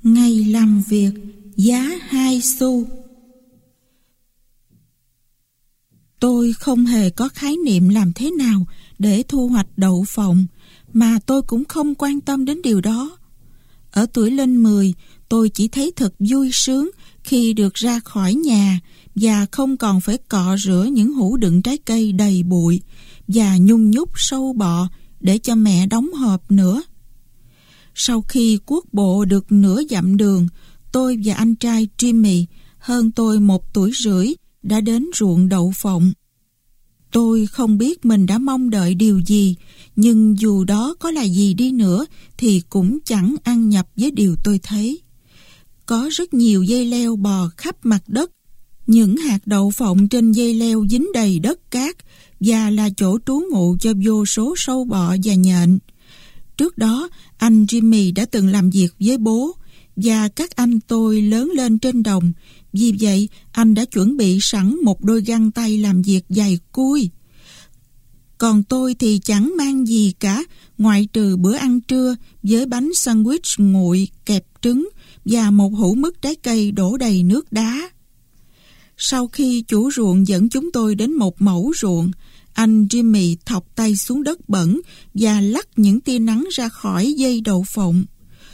Ngày làm việc giá 2 xu. Tôi không hề có khái niệm làm thế nào để thu hoạch đậu phộng, mà tôi cũng không quan tâm đến điều đó. Ở tuổi lên 10, tôi chỉ thấy thật vui sướng khi được ra khỏi nhà và không còn phải cọ rửa những hũ đựng trái cây đầy bụi và nhung nhúc sâu bọ để cho mẹ đóng hộp nữa. Sau khi cuốc bộ được nửa dặm đường, tôi và anh trai Jimmy, hơn tôi 1 tuổi rưỡi, đã đến ruộng đậu phộng. Tôi không biết mình đã mong đợi điều gì, nhưng dù đó có là gì đi nữa thì cũng chẳng ăn nhập với điều tôi thấy. Có rất nhiều dây leo bò khắp mặt đất. Những hạt đậu phộng trên dây leo dính đầy đất cát và là chỗ trú ngụ cho vô số sâu bọ và nhện. Trước đó, anh Jimmy đã từng làm việc với bố và các anh tôi lớn lên trên đồng. Vì vậy, anh đã chuẩn bị sẵn một đôi găng tay làm việc dày cui. Còn tôi thì chẳng mang gì cả, ngoại trừ bữa ăn trưa với bánh sandwich nguội kẹp trứng và một hũ mứt trái cây đổ đầy nước đá. Sau khi chủ ruộng dẫn chúng tôi đến một mẩu ruộng, anh Jimmy thọc tay xuống đất bẩn và lắc những tia nắng ra khỏi dây đậu phộng.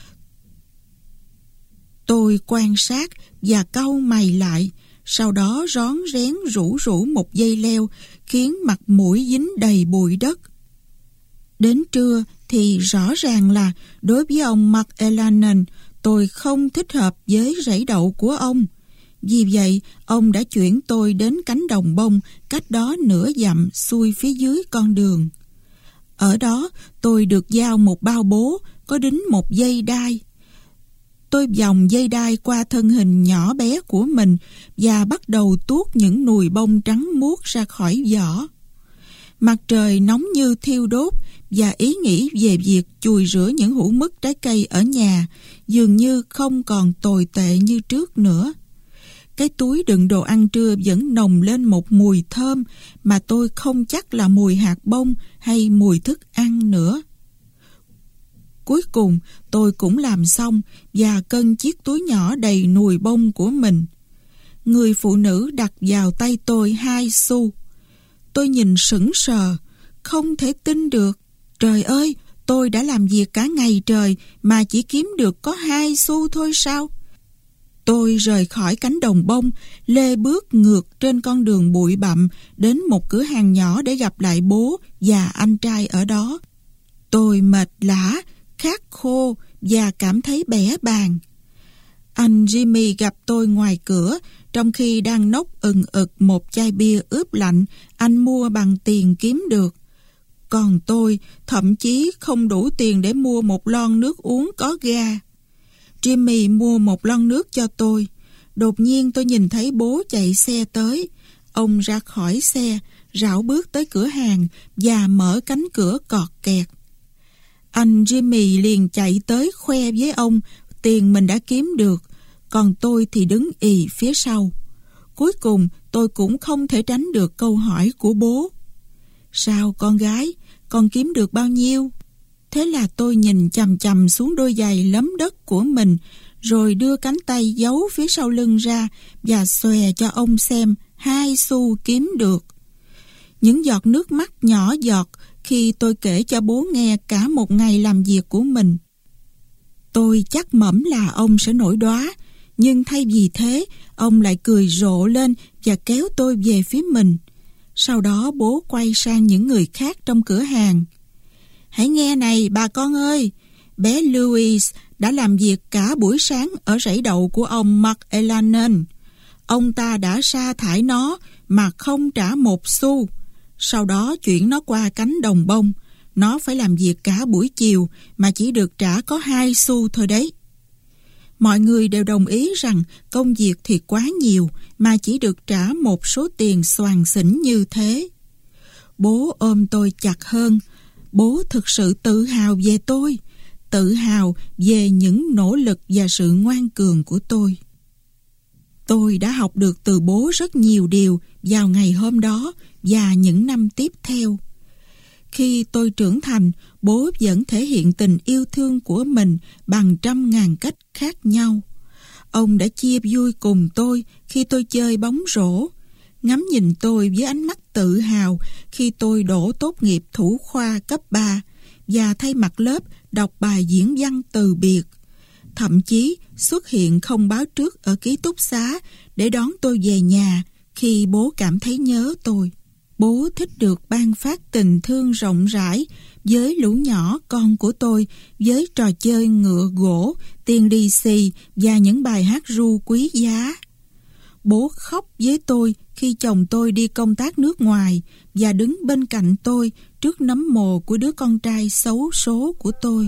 Tôi quan sát và cau mày lại, sau đó rón rén rủ một dây leo khiến mặt mũi dính đầy bụi đất. Đến trưa thì rõ ràng là đối với ông McElhannon, tôi không thích hợp với rẫy đậu của ông. Vì vậy, ông đã chuyển tôi đến cánh đồng bông cách đó nửa dặm xuôi phía dưới con đường. Ở đó, tôi được giao một bao bố có đính một dây đai. Tôi vòng dây đai qua thân hình nhỏ bé của mình và bắt đầu tuốt những nùi bông trắng muốt ra khỏi vỏ. Mặt trời nóng như thiêu đốt và ý nghĩ về việc chùi rửa những hũ mứt trái cây ở nhà dường như không còn tồi tệ như trước nữa. Cái túi đựng đồ ăn trưa vẫn nồng lên một mùi thơm mà tôi không chắc là mùi hạt bông hay mùi thức ăn nữa. Cuối cùng tôi cũng làm xong và cân chiếc túi nhỏ đầy nùi bông của mình. Người phụ nữ đặt vào tay tôi 2 xu. Tôi nhìn sững sờ, không thể tin được. Trời ơi, tôi đã làm việc cả ngày trời mà chỉ kiếm được có 2 xu thôi sao? Tôi rời khỏi cánh đồng bông, lê bước ngược trên con đường bụi bặm đến một cửa hàng nhỏ để gặp lại bố và anh trai ở đó. Tôi mệt lả, khát khô và cảm thấy bẽ bàng. Anh Jimmy gặp tôi ngoài cửa trong khi đang nốc ừng ực một chai bia ướp lạnh anh mua bằng tiền kiếm được. Còn tôi thậm chí không đủ tiền để mua một lon nước uống có ga. Jimmy mua một lon nước cho tôi. Đột nhiên tôi nhìn thấy bố chạy xe tới. Ông ra khỏi xe, rảo bước tới cửa hàng và mở cánh cửa cọt kẹt. Anh Jimmy liền chạy tới khoe với ông tiền mình đã kiếm được, còn tôi thì đứng ì phía sau. Cuối cùng tôi cũng không thể tránh được câu hỏi của bố. Sao con gái, con kiếm được bao nhiêu? Thế là tôi nhìn chằm chằm xuống đôi giày lấm đất của mình, rồi đưa cánh tay giấu phía sau lưng ra và xòe cho ông xem 2 xu kiếm được. Những giọt nước mắt nhỏ giọt khi tôi kể cho bố nghe cả một ngày làm việc của mình. Tôi chắc mẩm là ông sẽ nổi đoá, nhưng thay vì thế, ông lại cười rộ lên và kéo tôi về phía mình. Sau đó bố quay sang những người khác trong cửa hàng. Hãy nghe này bà con ơi, bé Louis đã làm việc cả buổi sáng ở rẫy đậu của ông McElhannon. Ông ta đã sa thải nó mà không trả 1 xu. Sau đó chuyển nó qua cánh đồng bông. Nó phải làm việc cả buổi chiều mà chỉ được trả có 2 xu thôi đấy. Mọi người đều đồng ý rằng công việc thì quá nhiều mà chỉ được trả một số tiền xoàng xỉnh như thế. Bố ôm tôi chặt hơn. Bố thực sự tự hào về tôi, tự hào về những nỗ lực và sự ngoan cường của tôi. Tôi đã học được từ bố rất nhiều điều vào ngày hôm đó và những năm tiếp theo. Khi tôi trưởng thành, bố vẫn thể hiện tình yêu thương của mình bằng 100.000 cách khác nhau. Ông đã chia vui cùng tôi khi tôi chơi bóng rổ, ngắm nhìn tôi với ánh mắt tự hào khi tôi đỗ tốt nghiệp thủ khoa cấp 3 và thay mặt lớp đọc bài diễn văn từ biệt. Thậm chí xuất hiện không báo trước ở ký túc xá để đón tôi về nhà khi bố cảm thấy nhớ tôi. Bố thích được ban phát tình thương rộng rãi với lũ nhỏ con của tôi với trò chơi ngựa gỗ, tiền lì xì và những bài hát ru quý giá. Bố khóc với tôi khi chồng tôi đi công tác nước ngoài và đứng bên cạnh tôi trước nấm mồ của đứa con trai xấu số của tôi.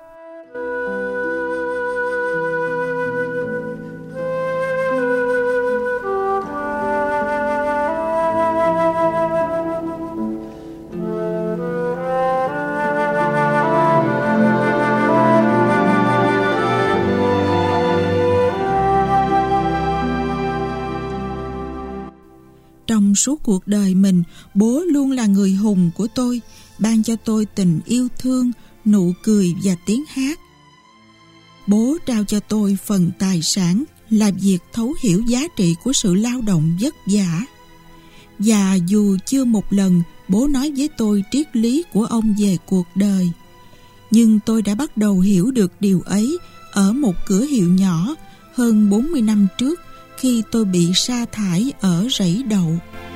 Trong suốt cuộc đời mình, bố luôn là người hùng của tôi, ban cho tôi tình yêu thương, nụ cười và tiếng hát. Bố trao cho tôi phần tài sản là việc thấu hiểu giá trị của sự lao động vất vả. Và dù chưa một lần bố nói với tôi triết lý của ông về cuộc đời, nhưng tôi đã bắt đầu hiểu được điều ấy ở một cửa hiệu nhỏ hơn 40 năm trước khi tôi bị sa thải ở rẫy đậu.